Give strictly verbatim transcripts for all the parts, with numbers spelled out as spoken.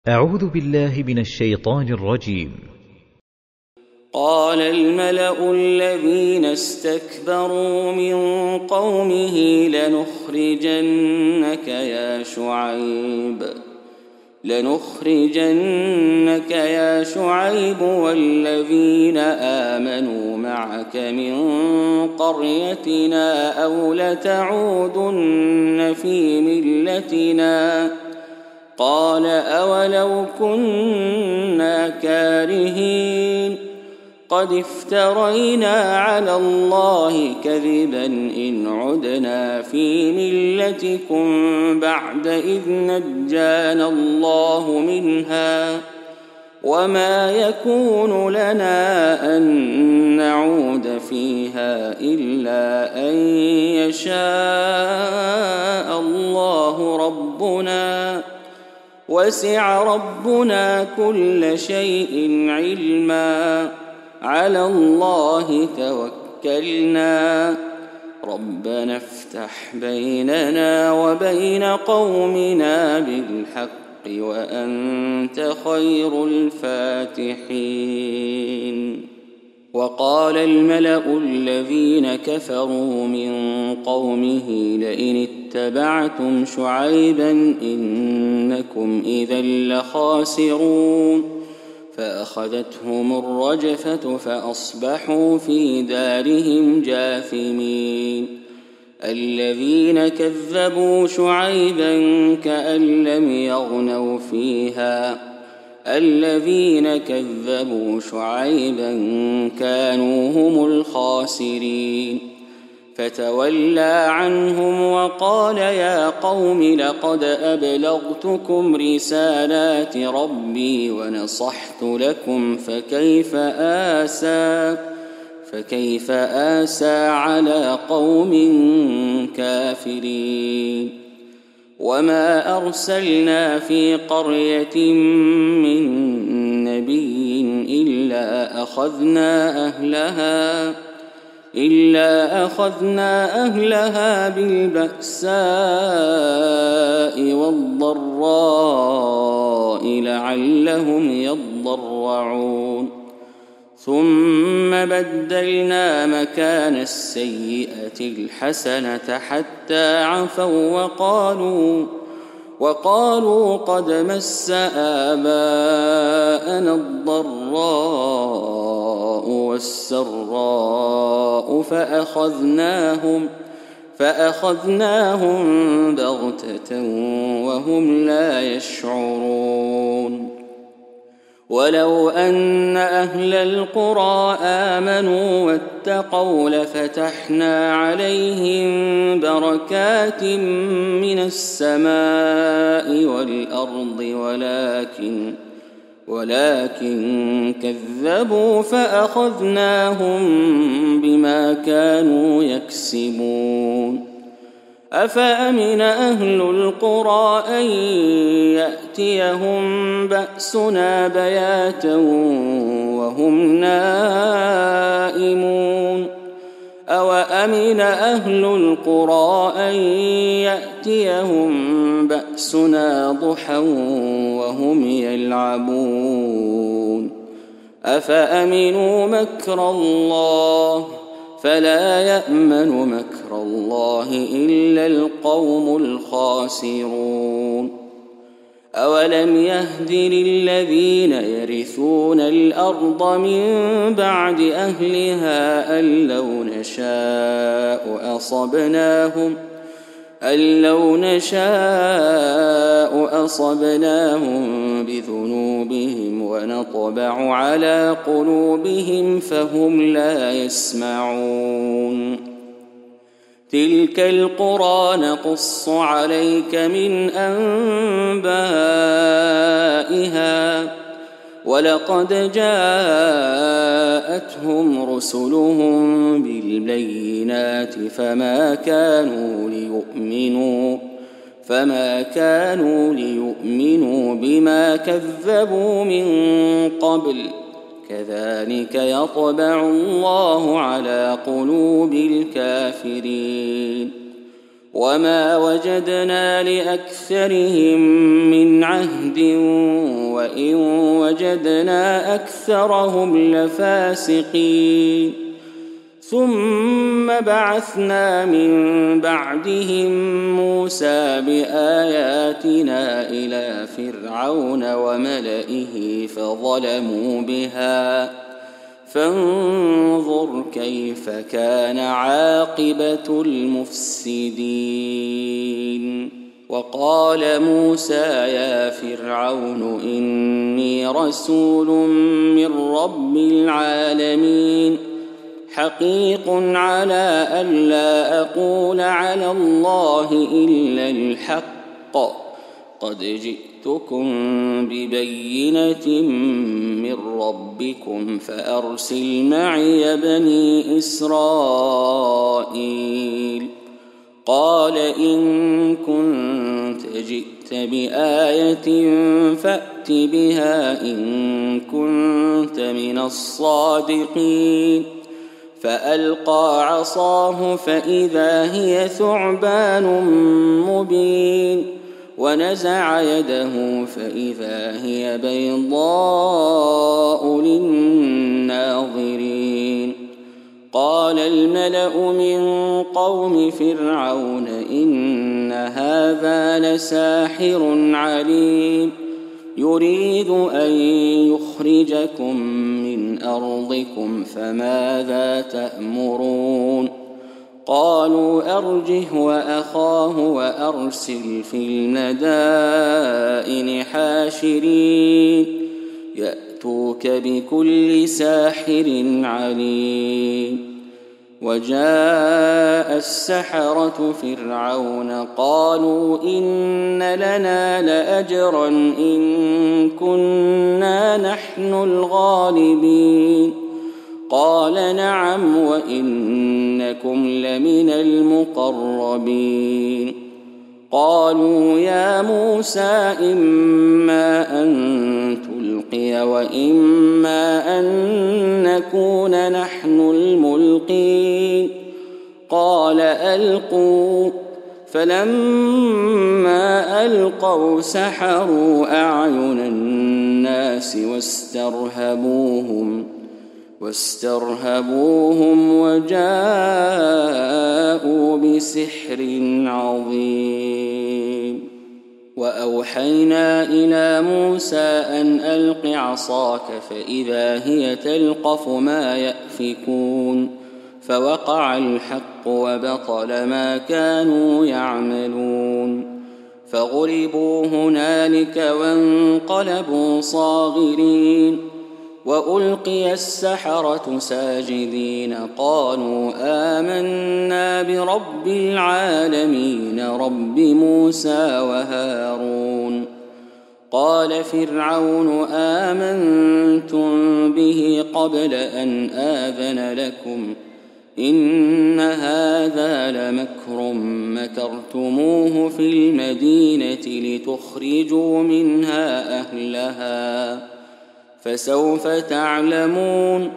أعوذ بالله من الشيطان الرجيم. قال الملأ الذين استكبروا من قومه لنخرجنك يا شعيب لنخرجنك يا شعيب والذين آمنوا معك من قريتنا أو لتعودن في ملتنا قال أولو كنا كارهين قد افترينا على الله كذبا إن عدنا في ملتكم بعد إذ نجانا الله منها وما يكون لنا أن نعود فيها إلا أن يشاء الله ربنا وسع ربنا كل شيء علما على الله توكلنا ربنا افتح بيننا وبين قومنا بالحق وأنت خير الفاتحين. وقال الملأ الذين كفروا من قومه لئن اتبعتم شعيبا إنكم إذا لخاسرون فأخذتهم الرجفة فأصبحوا في دارهم جاثمين. الذين كذبوا شعيبا كأن لم يغنوا فيها الذين كذبوا شعيبا كانوا هم الخاسرين. فتولى عنهم وقال يا قوم لقد أبلغتكم رسالات ربي ونصحت لكم فكيف آسى فكيف آسى على قوم كافرين. وما أرسلنا في قرية من نبي إلا أخذنا أهلها إلا أخذنا أهلها بالبأساء والضراء لعلهم يضرعون ثم بدلنا مكان السيئة الحسنة حتى عفوا وقالوا وقالوا قد مس آباءنا الضراء والسراء فأخذناهم فأخذناهم بغتة وهم لا يشعرون. ولو أن أهل القرى آمنوا واتقوا لفتحنا عليهم بركات من السماء والأرض ولكن ولكن كذبوا فأخذناهم بما كانوا يكسبون. أفأمن أهل القرى أن يأتيهم بأسنا بياتا وهم نائمون أوأمن أهل القرى أن يأتيهم بأسنا ضحى وهم يلعبون أفأمنوا مكر الله فلا يأمن مكر الله إلا القوم الخاسرون. أولم يهد للذين يرثون الأرض من بعد أهلها أن لو نشاء أصبناهم أن لو نشاء أصبناهم بذنوبهم ونطبع على قلوبهم فهم لا يسمعون. تلك القرى نقص عليك من أنبائها ولقد جاءتهم رسلهم بالبينات فما كانوا ليؤمنوا فما كانوا ليؤمنوا بما كذبوا من قبل كذلك يطبع الله على قلوب الكافرين. وما وجدنا لأكثرهم من عهد وإن وجدنا أكثرهم لفاسقين ثم بعثنا من بعدهم موسى بآياتنا إلى فرعون وملئه فظلموا بها فانظر كيف كان عاقبة المفسدين. وقال موسى يا فرعون إني رسول من رب العالمين حقيق على ألا أقول على الله إلا الحق قد جئتكم ببينة من ربكم فأرسل معي بني إسرائيل. قال إن كنت جئت بآية فأت بها إن كنت من الصادقين. فألقى عصاه فإذا هي ثعبان مبين ونزع يده فإذا هي بيضاء للناظرين. قال الملأ من قوم فرعون إن هذا لساحر عليم يريد أن يخرجكم من أرضكم فماذا تأمرون. قالوا أرجه وأخاه وأرسل في المدائن حاشرين يأتوك بكل ساحر عليم. وجاء السحرة فرعون قالوا إن لنا لأجرا إن كنا نحن الغالبين. قال نعم وإنكم لمن المقربين. قالوا يا موسى إما أن تلقي وإما أن نكون نحن الملقين. قال ألقوا. فلما ألقوا سحروا أعين الناس واسترهبوهم واسترهبوهم وجاءوا بسحر عظيم. وأوحينا إلى موسى أن ألق عصاك فإذا هي تلقف ما يأفكون. فوقع الحق وبطل ما كانوا يعملون. فغلبوا هنالك وانقلبوا صاغرين. وألقي السحرة ساجدين قالوا آمنا برب العالمين رب موسى وهارون. قال فرعون آمنتم به قبل أن آذن لكم إن هذا لمكر مكرتموه في المدينة لتخرجوا منها أهلها فسوف تعلمون.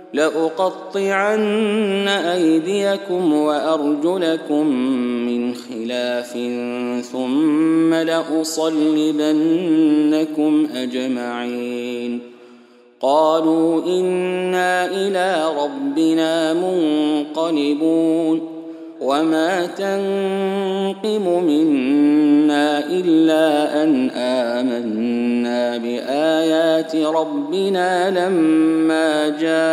لأقطعن أيديكم وأرجلكم من خلاف ثم لأصلبنكم أجمعين. قالوا إنا إلى ربنا منقلبون. وما تنقم منا إلا أن آمنا بآيات ربنا لما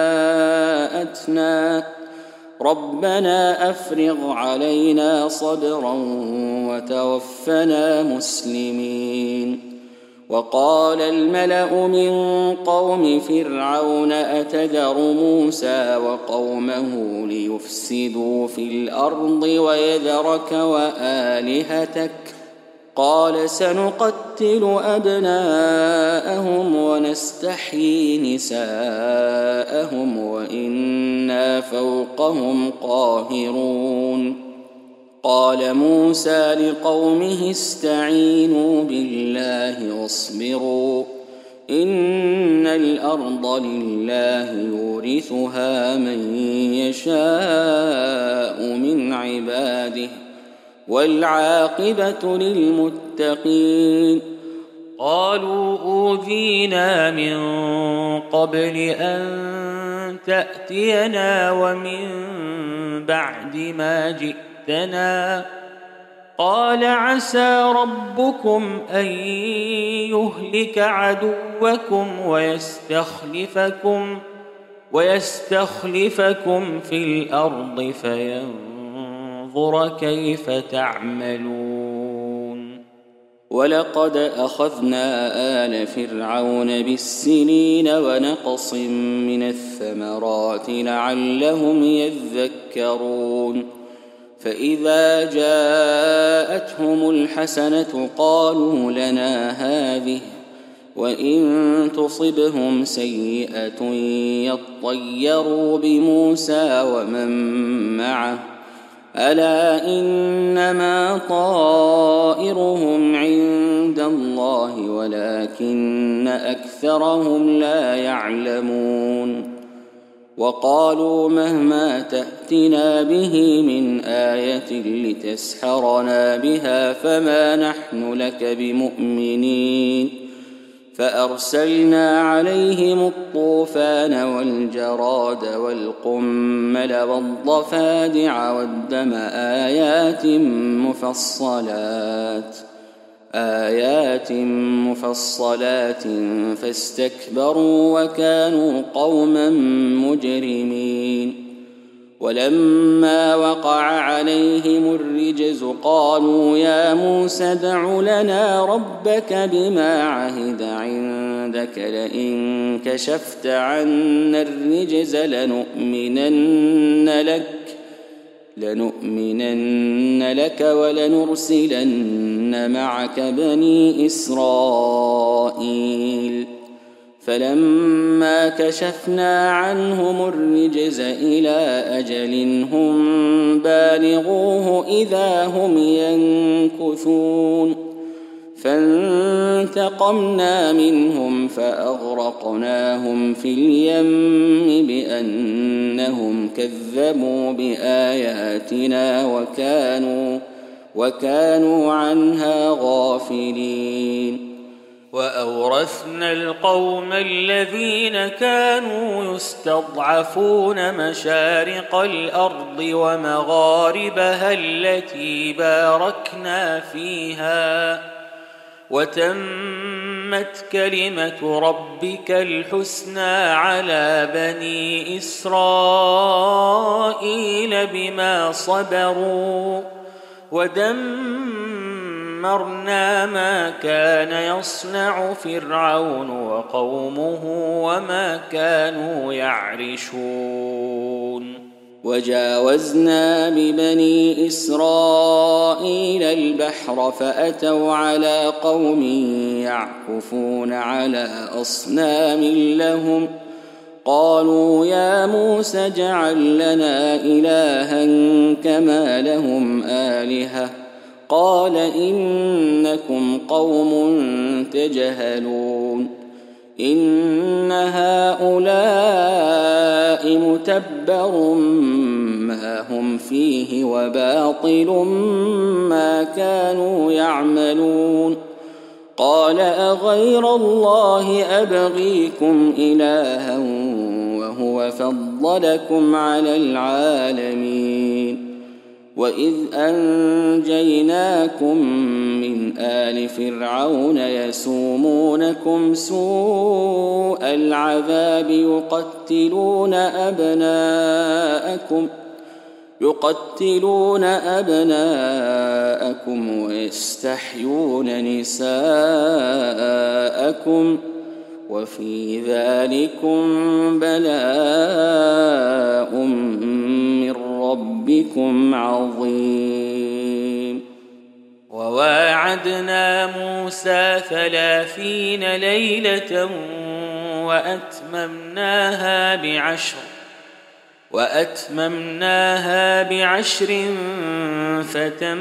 جاءتنا ربنا أفرغ علينا صبرا وتوفنا مسلمين. وقال الملأ من قوم فرعون أتذر موسى وقومه ليفسدوا في الأرض ويذرك وآلهتك قال سنقتل أبناءهم ونستحيي نساءهم وإنا فوقهم قاهرون. قال موسى لقومه استعينوا بالله واصبروا إن الأرض لله يورثها من يشاء من عباده والعاقبة للمتقين. قالوا أوذينا من قبل أن تأتينا ومن بعد ما جئتنا. قال عسى ربكم أن يهلك عدوكم ويستخلفكم ويستخلفكم في الأرض فينظر كيف تعملون. ولقد أخذنا آل فرعون بالسنين ونقص من الثمرات لعلهم يذكرون. فإذا جاءتهم الحسنة قالوا لنا هذه، وإن تصبهم سيئة يطيروا بموسى ومن معه، ألا إنما طائرهم عند الله ولكن أكثرهم لا يعلمون. وقالوا مهما تأتنا به من آية لتسحرنا بها فما نحن لك بمؤمنين. فأرسلنا عليهم الطوفان والجراد والقمل والضفادع والدم آيات مفصلات آيات مفصلات فاستكبروا وكانوا قوما مجرمين. ولما وقع عليهم الرجز قالوا يا موسى ادع لنا ربك بما عهد عندك لئن كشفت عنا الرجز لنؤمنن لك لنؤمنن لك ولنرسلن معك بني إسرائيل. فلما كشفنا عنهم الرجز إلى أجل هم بالغوه إذا هم ينكثون. فانتقمنا منهم فأغرقناهم في اليم بأنهم كذبوا بآياتنا وكانوا وكانوا عنها غافلين. وأورثنا القوم الذين كانوا يستضعفون مشارق الأرض ومغاربها التي باركنا فيها، وتمت كلمة ربك الحسنى على بني إسرائيل بما صبروا، ودمرنا ما كان يصنع فرعون وقومه وما كانوا يعرشون. وجاوزنا ببني إسرائيل البحر فأتوا على قوم يعكفون على أصنام لهم قالوا يا موسى اجعل لنا إلها كما لهم آلهة قال إنكم قوم تجهلون. إن هؤلاء متبر ما هم فيه وباطل ما كانوا يعملون. قال أغير الله أبغيكم إلها وهو فضلكم على العالمين. وإذ أنجيناكم من آل فرعون يسومونكم سوء العذاب يقتلون أبناءكم يقتلون أبناءكم ويستحيون نساءكم وفي ذلكم بلاء من ربكم عظيم. وواعدنا موسى ثلاثين ليلة وأتممناها بعشر وأتممناها بعشر فتم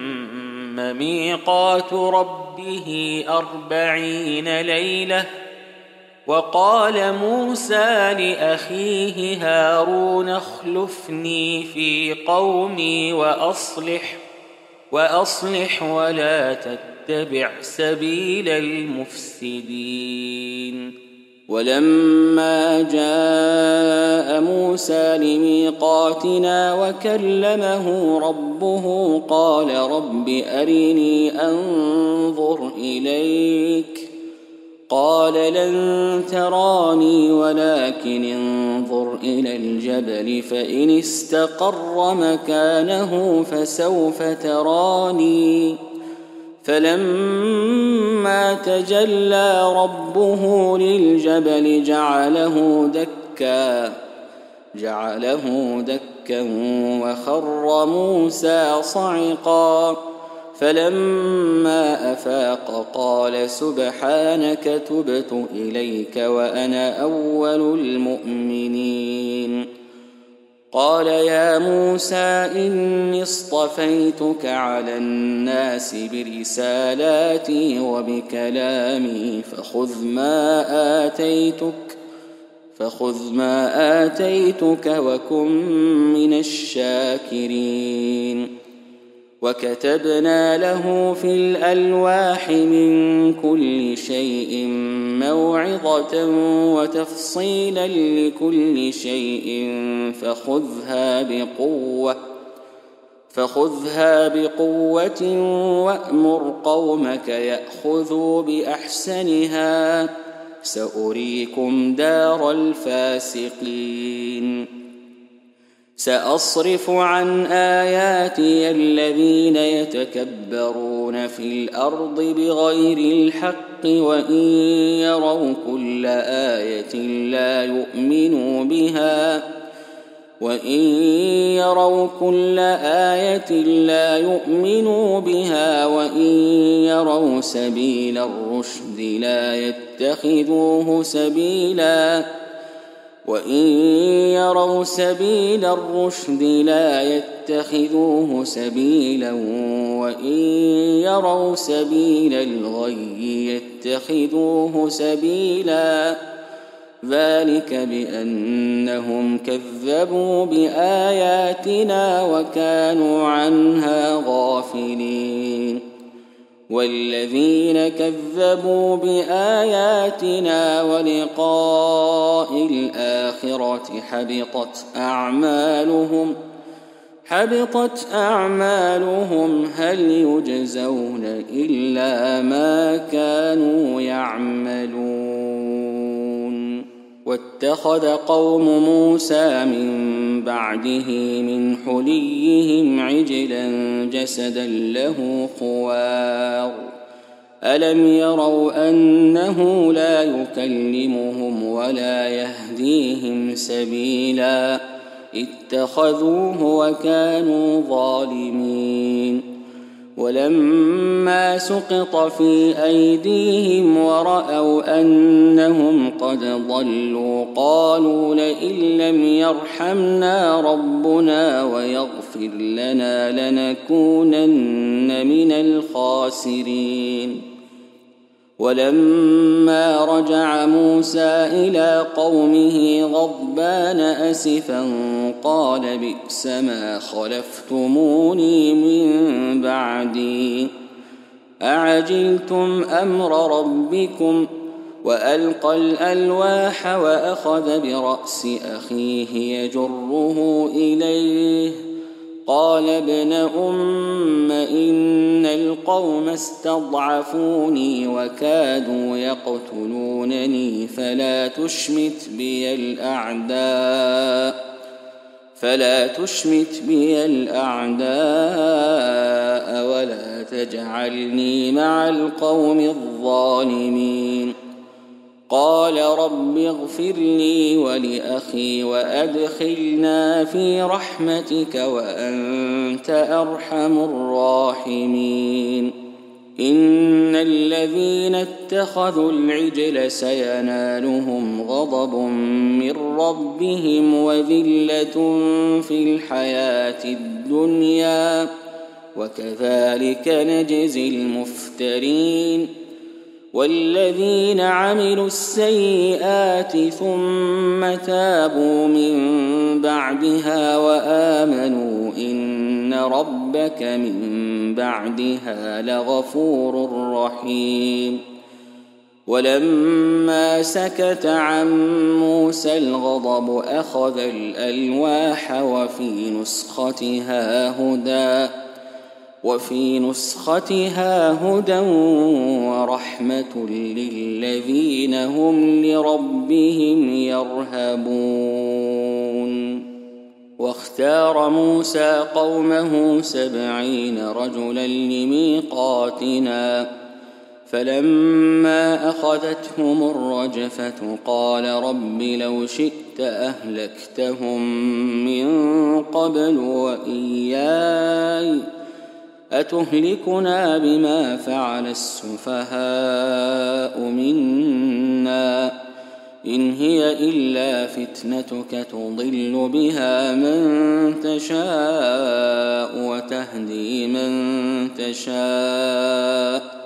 ميقات ربه أربعين ليلة. وقال موسى لأخيه هارون اخلفني في قومي وأصلح وأصلح ولا تتبع سبيل المفسدين. ولما جاء موسى لميقاتنا وكلمه ربه قال رب أرني أنظر إليك قال لن تراني ولكن انظر إلى الجبل فإن استقر مكانه فسوف تراني فلما تجلى ربه للجبل جعله دكا جعله دكا وخر موسى صعقا فلما أفاق قال سبحانك تبت إليك وأنا أول المؤمنين. قال يا موسى إني اصطفيتك على الناس برسالاتي وبكلامي فخذ ما آتيتك فخذ ما آتيتك وكن من الشاكرين. وكتبنا له في الألواح من كل شيء موعظة وتفصيلا لكل شيء فخذها بقوة فخذها بقوة وأمر قومك يأخذوا بأحسنها سأريكم دار الفاسقين. سأصرف عن آياتي الذين يتكبرون في الأرض بغير الحق وإن يروا كل آية لا يؤمنوا بها وإن يروا كل آية لا يؤمنوا بها وإن يروا سبيل الرشد لا يتخذوه سبيلا وإن يروا سبيل الرشد لا يتخذوه سبيلا وإن يروا سبيل الغي يتخذوه سبيلا ذلك بأنهم كذبوا بآياتنا وكانوا عنها غافلين. والذين كذبوا بآياتنا ولقاء الآخرة حبطت أعمالهم حبطت أعمالهم هل يجزون إلا ما كانوا يعملون. واتخذ قوم موسى من بعده من حليهم عجلا جسدا له خوار ألم يروا أنه لا يكلمهم ولا يهديهم سبيلا اتخذوه وكانوا ظالمين. ولما سقط في أيديهم ورأوا أنهم قد ضلوا قالوا لئن لم يرحمنا ربنا ويغفر لنا لنكونن من الخاسرين. ولما رجع موسى إلى قومه غضبان أسفا قال بئس ما خلفتموني من بعدي أعجلتم أمر ربكم وألقى الألواح وأخذ برأس أخيه يجره إليه قال ابن أم إن القوم استضعفوني وكادوا يقتلونني فلا تشمت بي الأعداء فلا تشمت بي الأعداء ولا تجعلني مع القوم الظالمين. قال رب اغفر لي ولأخي وأدخلنا في رحمتك وأنت أرحم الراحمين. إن الذين اتخذوا العجل سينالهم غضب من ربهم وذلة في الحياة الدنيا وكذلك نجزي المفترين. والذين عملوا السيئات ثم تابوا من بعدها وآمنوا إن ربك من بعدها لغفور رحيم. ولما سكت عن موسى الغضب أخذ الألواح وفي نسختها هدى وفي نسختها هدى ورحمة للذين هم لربهم يرهبون. واختار موسى قومه سبعين رجلا لميقاتنا فلما أخذتهم الرجفة قال رب لو شئت أهلكتهم من قبل وإياي أتهلكنا بما فعل السفهاء منا إن هي إلا فتنتك تضل بها من تشاء وتهدي من تشاء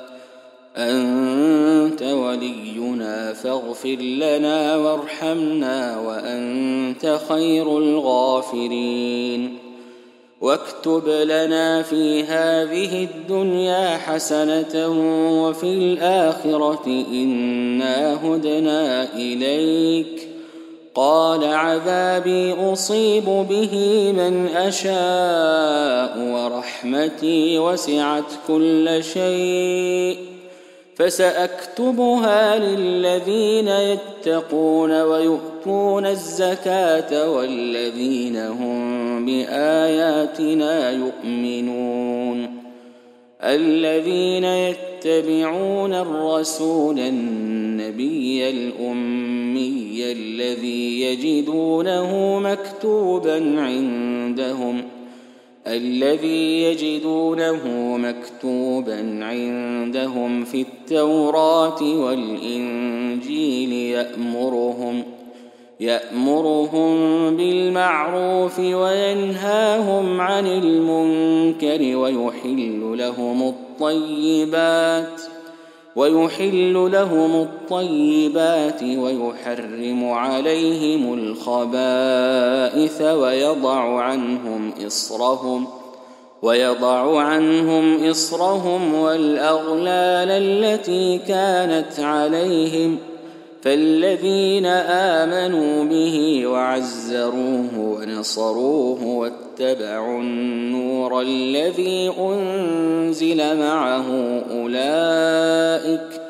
أنت ولينا فاغفر لنا وارحمنا وأنت خير الغافرين. واكتب لنا في هذه الدنيا حسنة وفي الآخرة إنا هدنا إليك قال عذابي أصيب به من أشاء ورحمتي وسعت كل شيء فسأكتبها للذين يتقون ويؤتون الزكاة والذين هم بآياتنا يؤمنون. الذين يتبعون الرسول النبي الأمي الذي يجدونه مكتوبا عندهم الذي يجدونه مكتوبا عندهم في التوراة والإنجيل يأمرهم يأمرهم بالمعروف وينهاهم عن المنكر ويحل لهم الطيبات ويحل لهم الطيبات ويحرم عليهم الخبائث ويضع عنهم إصرهم ويضع عنهم إصرهم والأغلال التي كانت عليهم فالذين آمنوا به وعزروه ونصروه واتبعوا النور الذي أنزل معه أولئك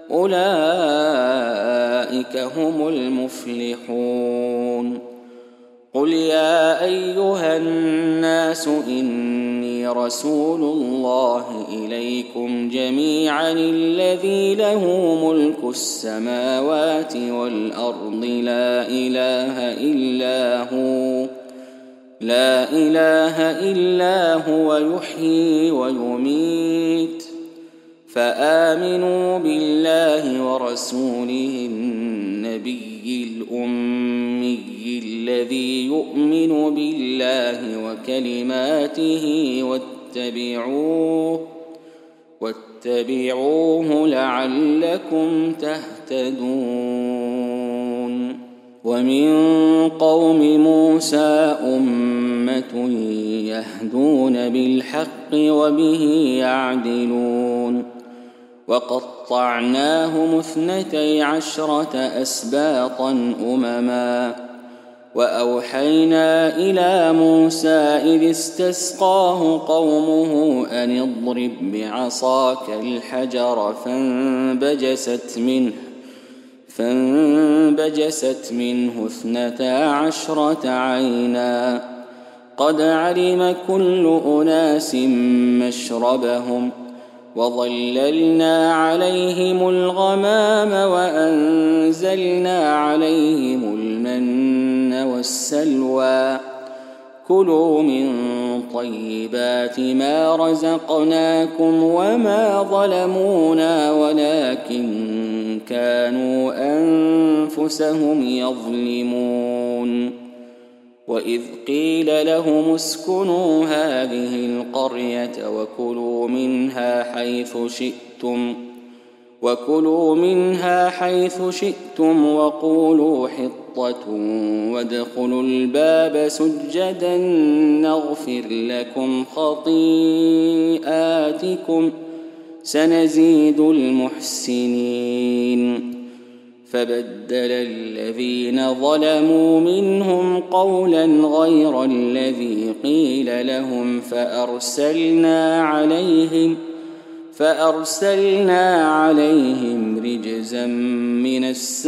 أولئك هم المفلحون. قل يا أيها الناس إني رسول الله إليكم جميعا الذي له ملك السماوات والأرض لا إله إلا هو لا إله إلا هو يحيي ويميت فآمنوا بالله ورسوله النبي الأمي الذي يؤمن بالله وكلماته واتبعوه واتبعوه لعلكم تهتدون. ومن قوم موسى أمة يهدون بالحق وبه يعدلون. وقطعناهم اثنتي عشرة أسباطا أمما وأوحينا إلى موسى إذ استسقاه قومه أن اضرب بعصاك الحجر فانبجست منه فانبجست منه اثنتا عشرة عينا قد علم كل أناس مشربهم وظللنا عليهم الغمام وأنزلنا عليهم المن والسلوى كلوا من طيبات ما رزقناكم وما ظلمونا ولكن كانوا أنفسهم يظلمون. وإذ قيل لهم اسكنوا هذه القرية وكلوا منها حيث شئتم وكلوا منها حيث شئتم وقولوا حطة وادخلوا الباب سجدا نغفر لكم خطيئاتكم سنزيد المحسنين. فبدل الذين ظلموا منهم قولا غير الذي قيل لهم فأرسلنا عليهم فأرسلنا عليهم رجزا من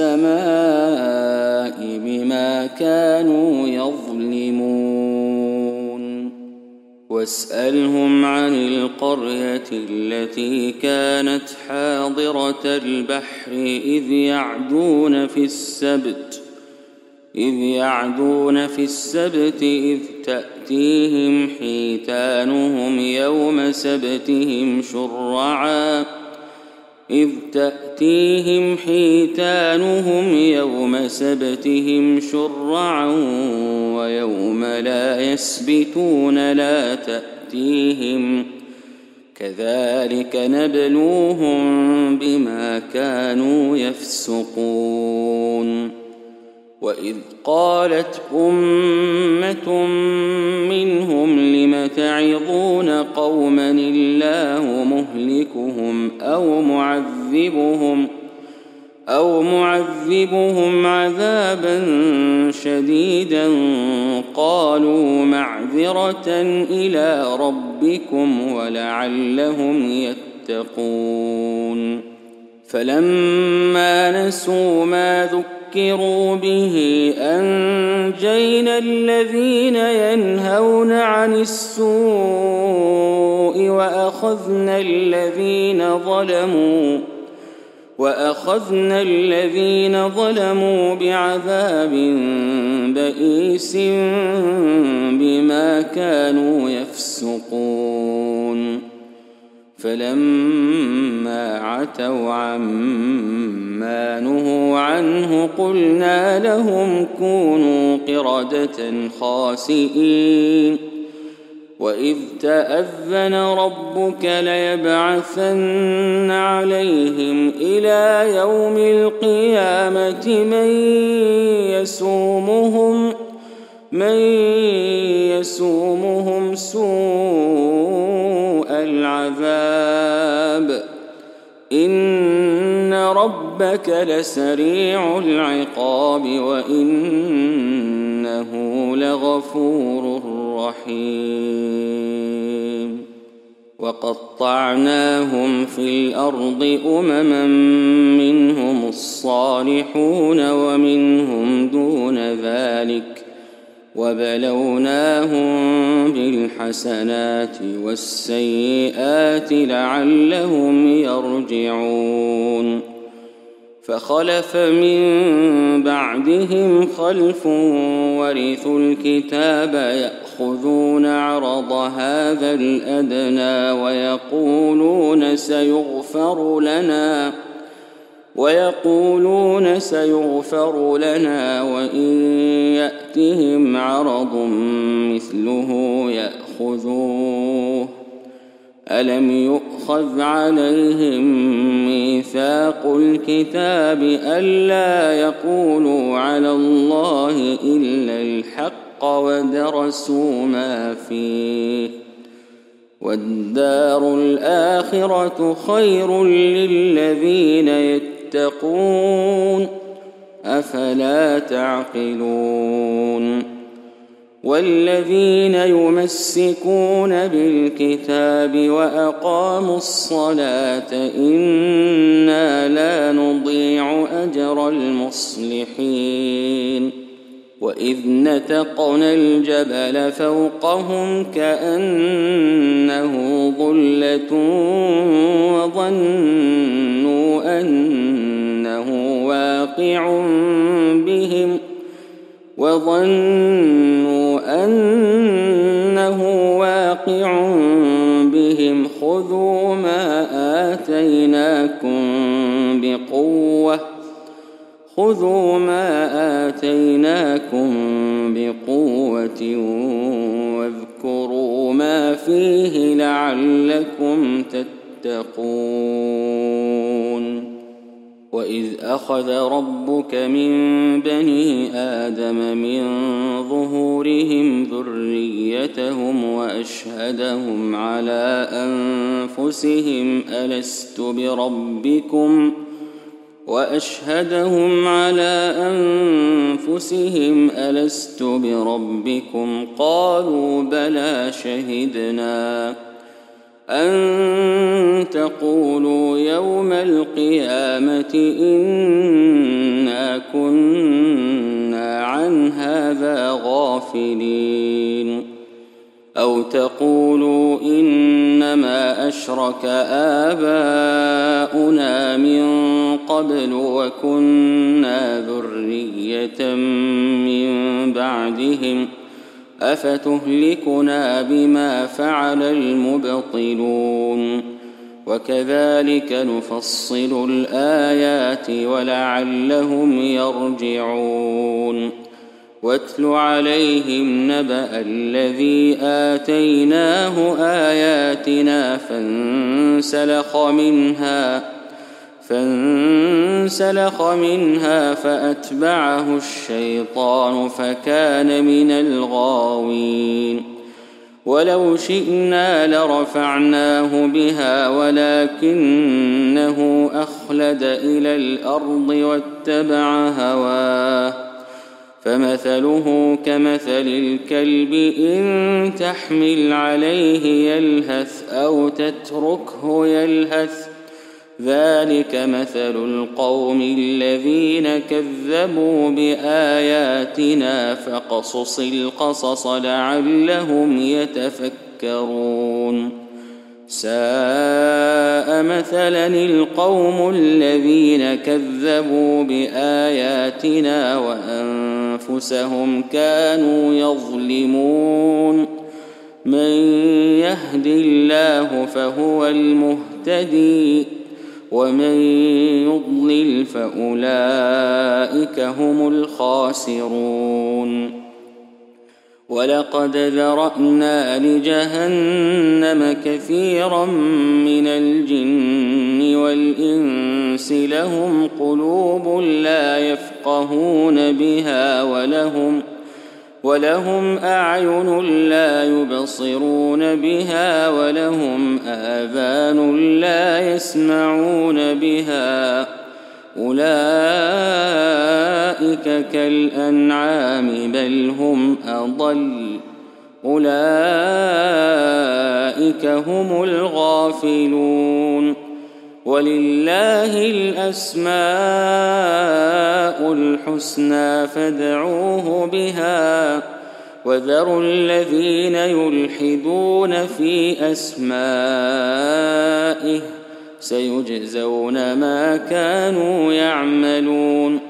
السماء بما كانوا يظلمون. واسألهم عن القرية التي كانت حاضرة البحر إذ يعدون في السبت إذ يعدون في السبت إذ تأتيهم حيتانهم يوم سبتهم شرعا إذ تأتيهم حيتانهم يوم سبتهم شرعا ويوم لا يسبتون لا تأتيهم كذلك نبلوهم بما كانوا يفسقون. وإذ قالت أمة منهم لم تعظون قوما الله مهلكهم أو معذبهم أو معذبهم عذابا شديدا قالوا معذرة إلى ربكم ولعلهم يتقون. فلما نسوا ما ذكروا به أنجينا الذين ينهون عن السوء وأخذنا الذين ظلموا وأخذنا الذين ظلموا بعذاب بئيس بما كانوا يفسقون. فلما عتوا عما نهوا عنه قلنا لهم كونوا قردة خاسئين. وإذ تأذن ربك ليبعثن عليهم إلى يوم القيامة من يسومهم من يسومهم سوء العذاب إن ربك لسريع العقاب وإنه لغفور رحيم. وقطعناهم في الأرض أمما منهم الصالحون ومنهم دون ذلك وبلوناهم بالحسنات والسيئات لعلهم يرجعون. فخلف من بعدهم خلف ورثوا الكتاب يأخذون عرض هذا الأدنى ويقولون سيغفر لنا ويقولون سيغفر لنا وإن يأتهم عرض مثله يأخذوه. ألم يؤخذ عليهم ميثاق الكتاب ألا يقولوا على الله إلا الحق ودرسوا ما فيه والدار الآخرة خير للذين يتقون أفلا تعقلون. والذين يمسكون بالكتاب وأقاموا الصلاة إنا لا نضيع أجر المصلحين. وإذ نتقنا الجبل فوقهم كأنه ظلة وظنوا أنه واقع بهم وظنوا أنه واقع بهم خذوا ما آتيناكم بقوة خذوا ما آتيناكم بقوة واذكروا ما فيه لعلكم تتقون. وإذ أخذ ربك من بني آدم من ظهورهم ذريتهم وأشهدهم على أنفسهم ألست بربكم وأشهدهم على أنفسهم ألست بربكم قالوا بلى شهدنا أن تقولوا يوم القيامة إنا كنا عن هذا غافلين أو تقولوا إنما أشرك آباؤنا من قبل وكنا ذرية من بعدهم أفتهلكنا بما فعل المبطلون وكذلك نفصل الآيات ولعلهم يرجعون واتل عليهم نبأ الذي آتيناه آياتنا فانسلخ منها فانسلخ منها فأتبعه الشيطان فكان من الغاوين ولو شئنا لرفعناه بها ولكنه أخلد إلى الأرض واتبع هواه فمثله كمثل الكلب إن تحمل عليه يلهث أو تتركه يلهث ذلك مثل القوم الذين كذبوا بآياتنا فقصص القصص لعلهم يتفكرون ساء مثلا القوم الذين كذبوا بآياتنا وأنفسهم كانوا يظلمون من يهد الله فهو المهتدي ومن يضلل فأولئك هم الخاسرون ولقد ذرأنا لجهنم كثيرا من الجن والإنس لهم قلوب لا يفقهون بها ولهم ولهم أعين لا يبصرون بها ولهم آذان لا يسمعون بها أولئك كالأنعام بل هم أضل أولئك هم الغافلون ولله الأسماء الحسنى فادعوه بها وذروا الذين يلحدون في أسمائه سيجزون ما كانوا يعملون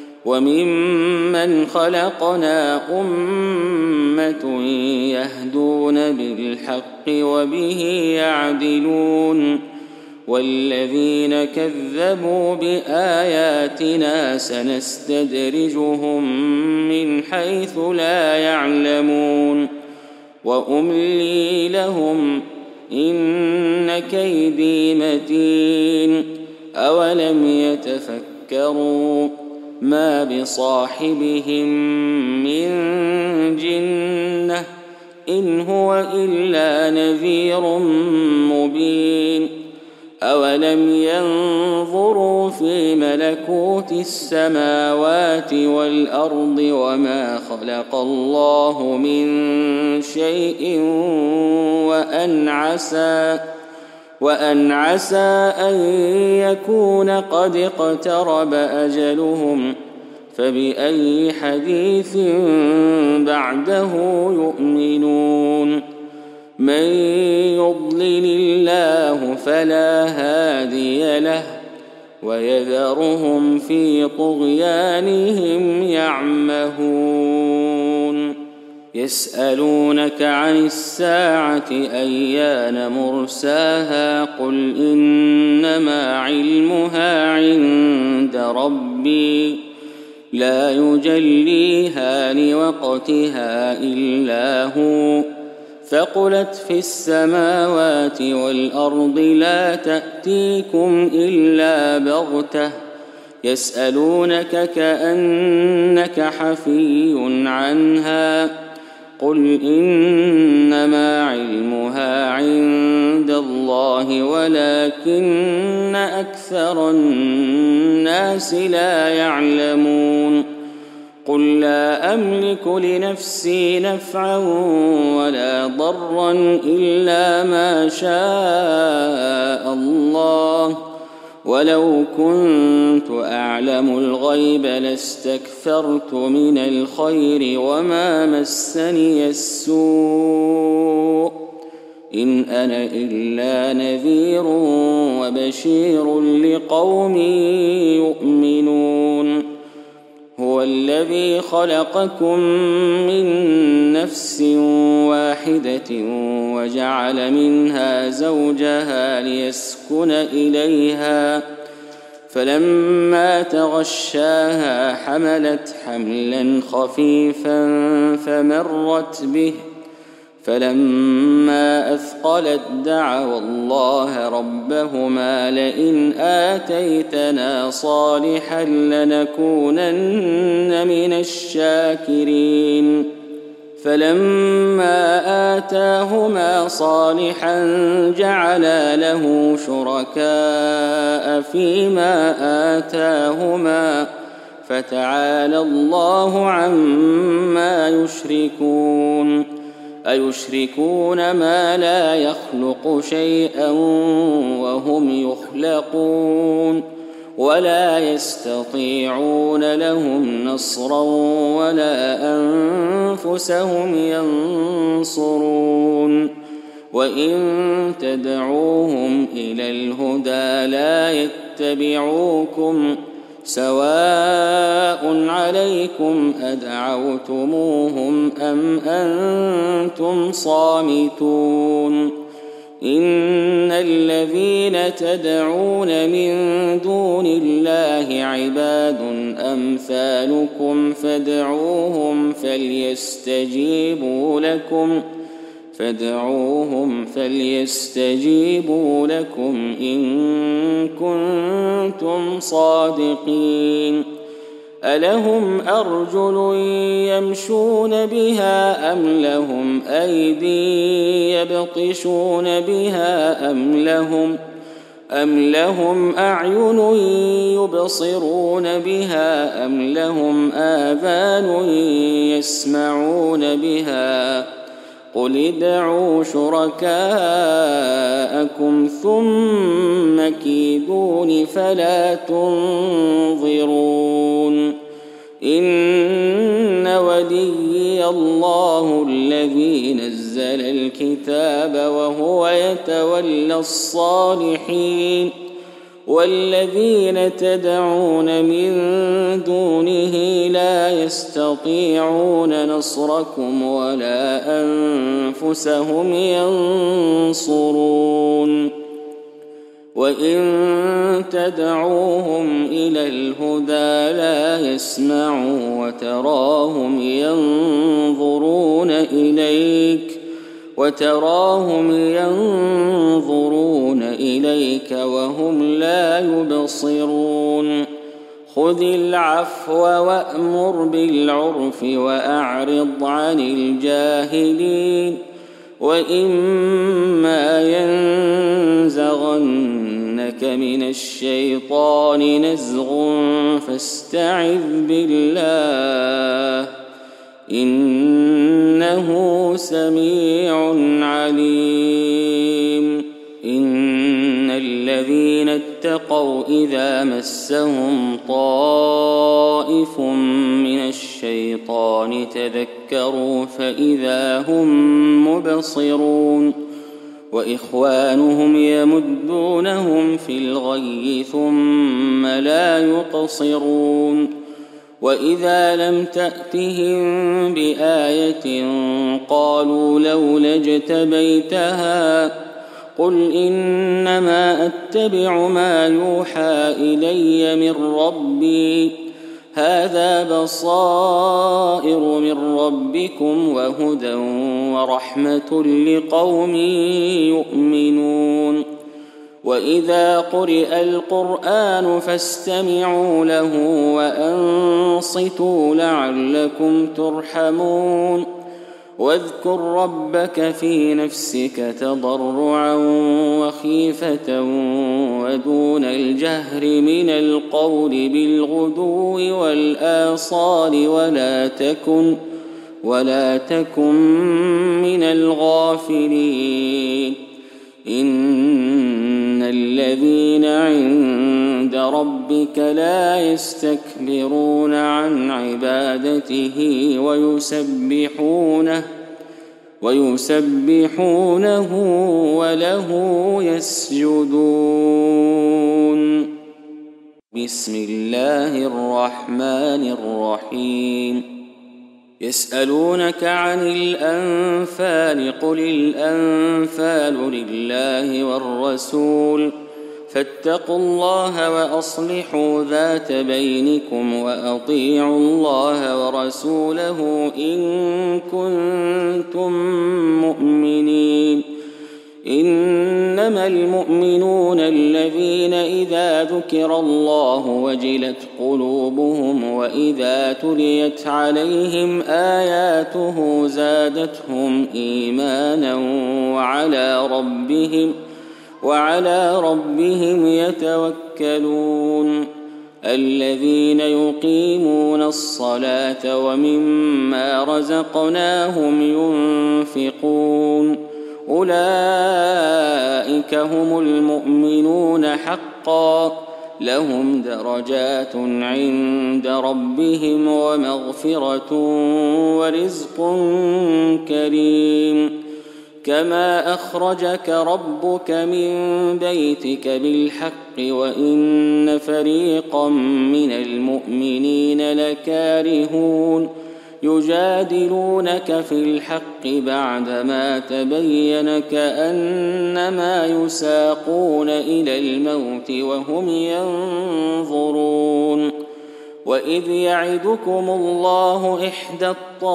وممن خلقنا أمة يهدون بالحق وبه يعدلون والذين كذبوا بآياتنا سنستدرجهم من حيث لا يعلمون وأملي لهم إن كيدي متين أولم يتفكروا ما بصاحبهم من جنة إن هو إلا نذير مبين أولم ينظروا في ملكوت السماوات والأرض وما خلق الله من شيء وأن عسى وأن عسى أن يكون قد اقترب أجلهم فبأي حديث بعده يؤمنون من يضلل الله فلا هادي له ويذرهم في طغيانهم يعمهون يسألونك عن الساعة أيان مرساها قل إنما علمها عند ربي لا يجليها لوقتها إلا هو ثقلت في السماوات والأرض لا تأتيكم إلا بغتة يسألونك كأنك حفي عنها قل إنما علمها عند الله ولكن أكثر الناس لا يعلمون قل لا أملك لنفسي نفعا ولا ضرا إلا ما شاء الله ولو كنت أعلم الغيب لاستكثرت من الخير وما مسني السوء إن أنا إلا نذير وبشير لقوم يؤمنون هو الذي خلقكم من نفس واحدة وجعل منها زوجها ليسكن إليها فلما تغشاها حملت حملا خفيفا فمرت به فلما أثقلت دعوا الله ربهما لئن آتيتنا صالحا لنكونن من الشاكرين فلما آتاهما صالحا جعلا له شركاء فيما آتاهما فتعالى الله عما يشركون أيشركون ما لا يخلق شيئا وهم يخلقون ولا يستطيعون لهم نصرا ولا أنفسهم ينصرون وإن تدعوهم إلى الهدى لا يتبعوكم سواء عليكم أدعوتموهم أم أنتم صامتون إن الذين تدعون من دون الله عباد أمثالكم فادعوهم فليستجيبوا لكم فادعوهم فليستجيبوا لكم إن كنتم صادقين ألهم أرجل يمشون بها أم لهم أيدي يبطشون بها أم لهم أم لهم أعين يبصرون بها أم لهم آذان يسمعون بها قل ادعوا شركاءكم ثم كيدون فلا تنظرون إن وليي الله الذي نزل الكتاب وهو يتولى الصالحين والذين تدعون من دونه لا يستطيعون نصركم ولا أنفسهم ينصرون وإن تدعوهم إلى الهدى لا يسمعوا وتراهم ينظرون إليك وتراهم ينظرون إليك وهم لا يبصرون خذ العفو وأمر بالعرف وأعرض عن الجاهلين وإما ينزغنك من الشيطان نزغ فاستعذ بالله إنه سميع عليم إن الذين اتقوا إذا مسهم طائف من الشيطان تذكروا فإذا هم مبصرون وإخوانهم يمدونهم في الغي ثم لا يقصرون وإذا لم تأتهم بآية قالوا لولا اجتبيتها قل إنما أتبع ما يوحى إلي من ربي هذا بصائر من ربكم وهدى ورحمة لقوم يؤمنون وإذا قرئ القرآن فاستمعوا له وأنصتوا لعلكم ترحمون واذكر ربك في نفسك تضرعا وخيفة ودون الجهر من القول بالغدو والآصال ولا تكن ولا تكن من الغافلين إن الذين عند ربك لا يستكبرون عن عبادته ويسبحونه ويسبحونه وله يسجدون. بسم الله الرحمن الرحيم. يسألونك عن الأنفال قل الأنفال لله والرسول فاتقوا الله وأصلحوا ذات بينكم وأطيعوا الله ورسوله إن كنتم مؤمنين. إنما المؤمنون الذين إذا ذكر الله وجلت قلوبهم وإذا تليت عليهم آياته زادتهم إيمانا وعلى ربهم وعلى ربهم يتوكلون. الذين يقيمون الصلاة ومما رزقناهم ينفقون أولئك هم المؤمنون حقا لهم درجات عند ربهم ومغفرة ورزق كريم. كما أخرجك ربك من بيتك بالحق وإن فريقا من المؤمنين لكارهون يجادلونك في الحق بعدما تبين كأنما يساقون إلى الموت وهم ينظرون. وإذ يعدكم الله إحدى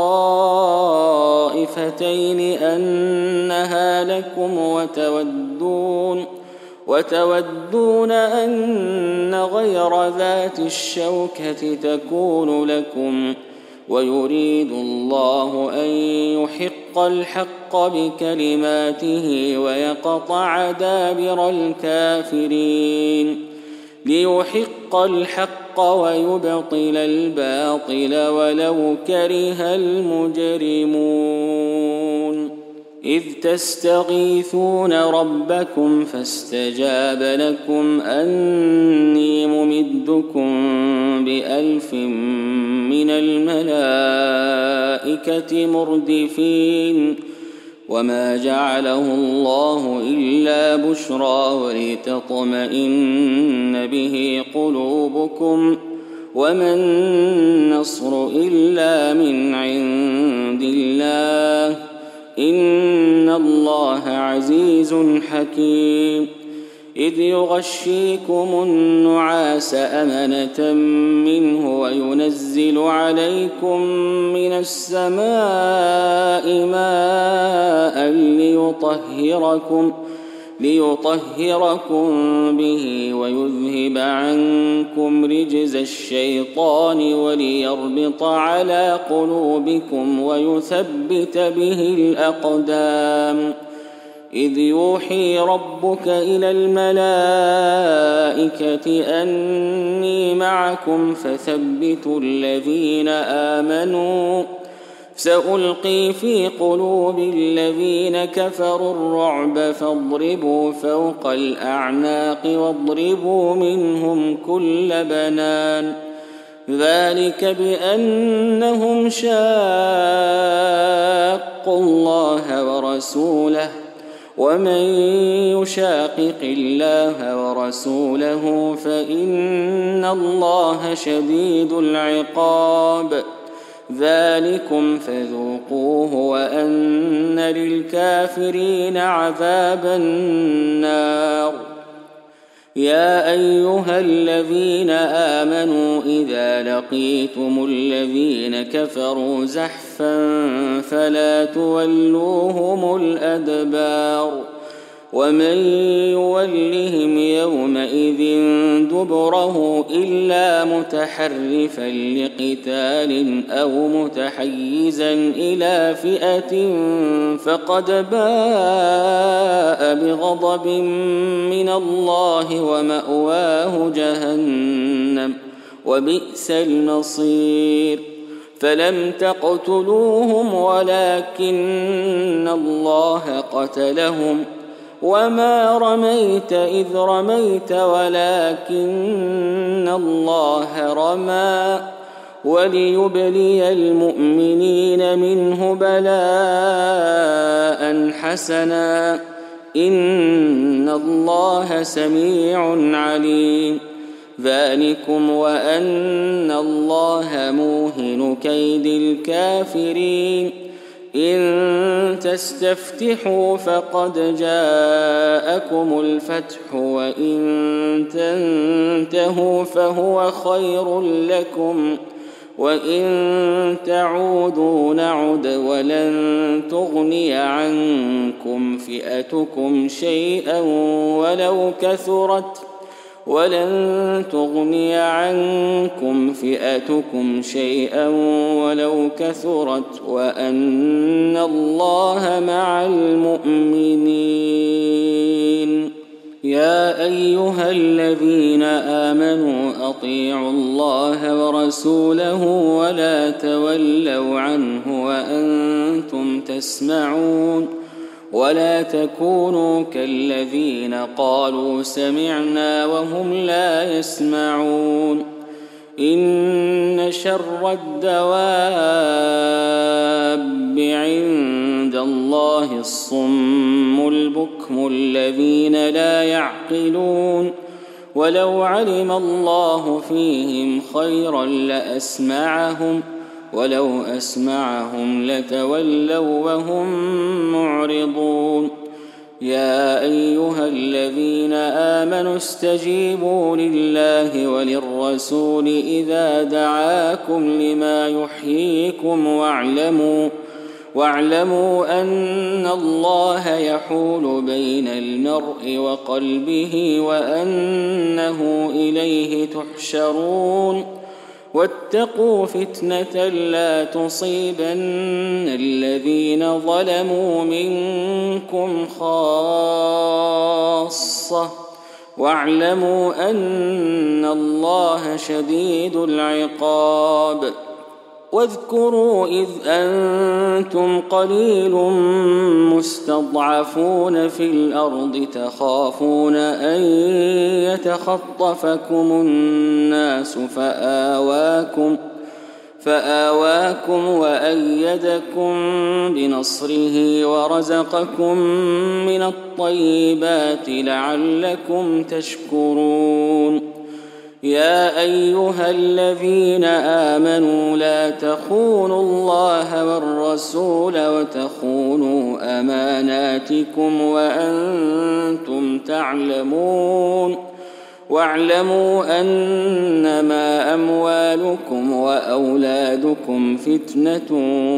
الطائفتين أنها لكم وتودون وتودون أن غير ذات الشوكة تكون لكم ويريد الله أن يحق الحق بكلماته ويقطع دابر الكافرين ليحق الحق ويبطل الباطل ولو كره المجرمون. إذ تستغيثون ربكم فاستجاب لكم أني ممدكم بألف من الملائكة مردفين وما جعله الله إلا بشرى ولتطمئن به قلوبكم وما النصر إلا من عند الله إن الله عزيز حكيم. إذ يغشيكم النعاس أمنة منه وينزل عليكم من السماء ماء ليطهركم ليطهركم به ويذهب عنكم رجز الشيطان وليربط على قلوبكم ويثبت به الأقدام. إذ يوحي ربك إلى الملائكة أني معكم فثبتوا الذين آمنوا سألقي في قلوب الذين كفروا الرعب فاضربوا فوق الأعناق واضربوا منهم كل بنان ذلك بأنهم شاقوا الله ورسوله ومن يشاقق الله ورسوله فإن الله شديد العقاب. ذلكم فذوقوه وأن للكافرين عذاب النار. يا أيها الذين آمنوا إذا لقيتم الذين كفروا زحفا فلا تولوهم الأدبار ومن يولهم يومئذ دبره إلا متحرفا لقتال أو متحيزا إلى فئة فقد باء بغضب من الله ومأواه جهنم وبئس المصير. فلم تقتلوهم ولكن الله قتلهم وما رميت إذ رميت ولكن الله رمى وليبلي المؤمنين منه بلاء حسنا إن الله سميع عليم. ذلكم وأن الله موهن كيد الكافرين. إن تستفتحوا فقد جاءكم الفتح وإن تنتهوا فهو خير لكم وإن تعودوا نعد ولن تغني عنكم فئتكم شيئا ولو كثرت ولن تغني عنكم فئتكم شيئا ولو كثرت وأن الله مع المؤمنين. يا أيها الذين آمنوا أطيعوا الله ورسوله ولا تولوا عنه وأنتم تسمعون ولا تكونوا كالذين قالوا سمعنا وهم لا يسمعون. إن شر الدواب عند الله الصم البكم الذين لا يعقلون ولو علم الله فيهم خيرا لأسمعهم ولو أسمعهم لتولوا وهم معرضون. يا أيها الذين آمنوا استجيبوا لله وللرسول إذا دعاكم لما يحييكم واعلموا واعلموا أن الله يحول بين المرء وقلبه وأنه إليه تحشرون. واتقوا فتنة لا تصيبن الذين ظلموا منكم خاصة واعلموا أن الله شديد العقاب. واذكروا إذ أنتم قليل مستضعفون في الأرض تخافون أن يتخطفكم الناس فآواكم فآواكم وأيدكم بنصره ورزقكم من الطيبات لعلكم تشكرون. يا أيها الذين آمنوا لا تخونوا الله والرسول وتخونوا أماناتكم وأنتم تعلمون واعلموا أنما أموالكم وأولادكم فتنة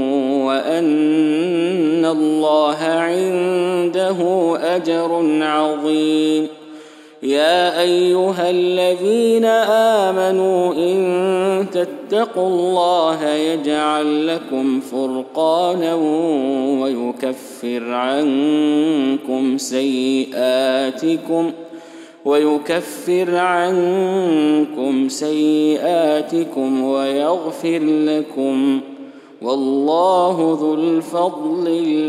وأن الله عنده أجر عظيم. يا أيها الذين آمنوا إن تتقوا الله يجعل لكم فرقانا ويكفر عنكم سيئاتكم ويكفر عنكم سيئاتكم ويغفر لكم والله ذو الفضل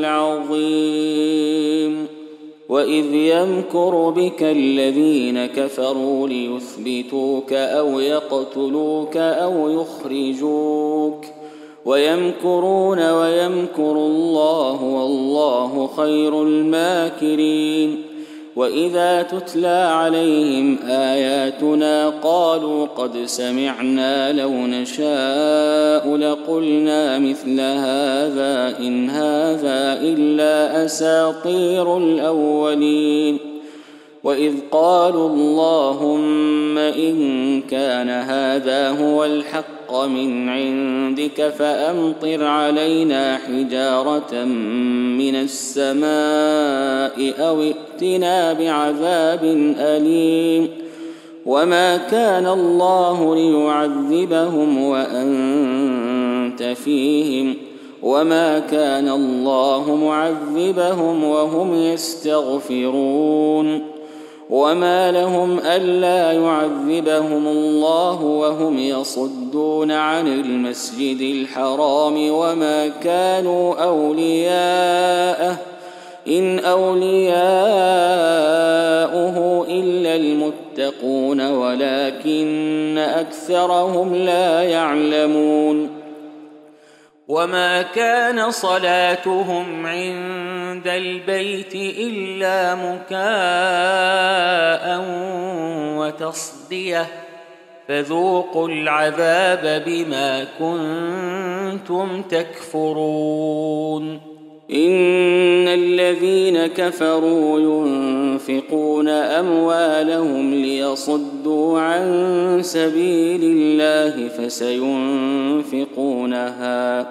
العظيم. وإذ يمكر بك الذين كفروا ليثبتوك أو يقتلوك أو يخرجوك ويمكرون ويمكر الله والله خير الماكرين. وإذا تتلى عليهم آياتنا قالوا قد سمعنا لو نشاء لقلنا مثل هذا إن هذا إلا أساطير الأولين. وإذ قالوا اللهم إن كان هذا هو الحق الحق من عندك فأمطر علينا حجارة من السماء أو ائتنا بعذاب أليم وما كان الله ليعذبهم وأنت فيهم وما كان الله معذبهم وهم يستغفرون وما لهم ألا يعذبهم الله وهم يصدون عن المسجد الحرام وما كانوا أولياءه إن أولياؤه إلا المتقون ولكن أكثرهم لا يعلمون وما كان صلاتهم عند البيت إلا مكاء وتصدية فذوقوا العذاب بما كنتم تكفرون إن الذين كفروا ينفقون أموالهم ليصدوا عن سبيل الله فسينفقونها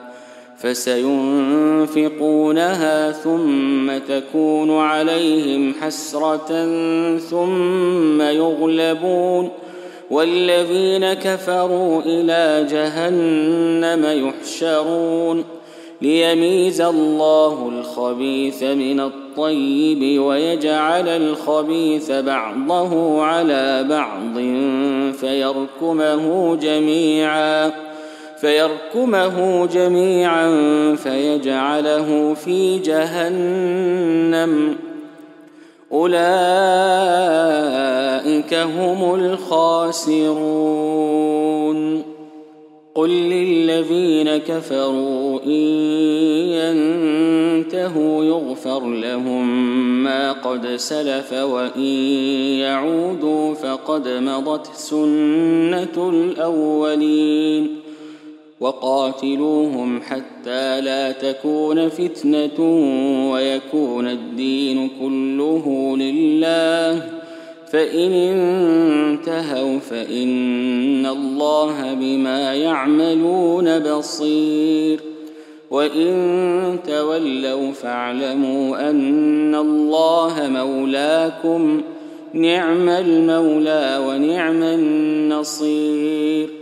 فسينفقونها ثم تكون عليهم حسرة ثم يغلبون والذين كفروا إلى جهنم يحشرون ليميز الله الخبيث من الطيب ويجعل الخبيث بعضه على بعض فيركمه جميعا فيركمه جميعا فيجعله في جهنم أولئك هم الخاسرون قل للذين كفروا إن ينتهوا يغفر لهم ما قد سلف وإن يعودوا فقد مضت سنة الأولين وقاتلوهم حتى لا تكون فتنة ويكون الدين كله لله فإن انتهوا فإن الله بما يعملون بصير وإن تولوا فاعلموا أن الله مولاكم نعم المولى ونعم النصير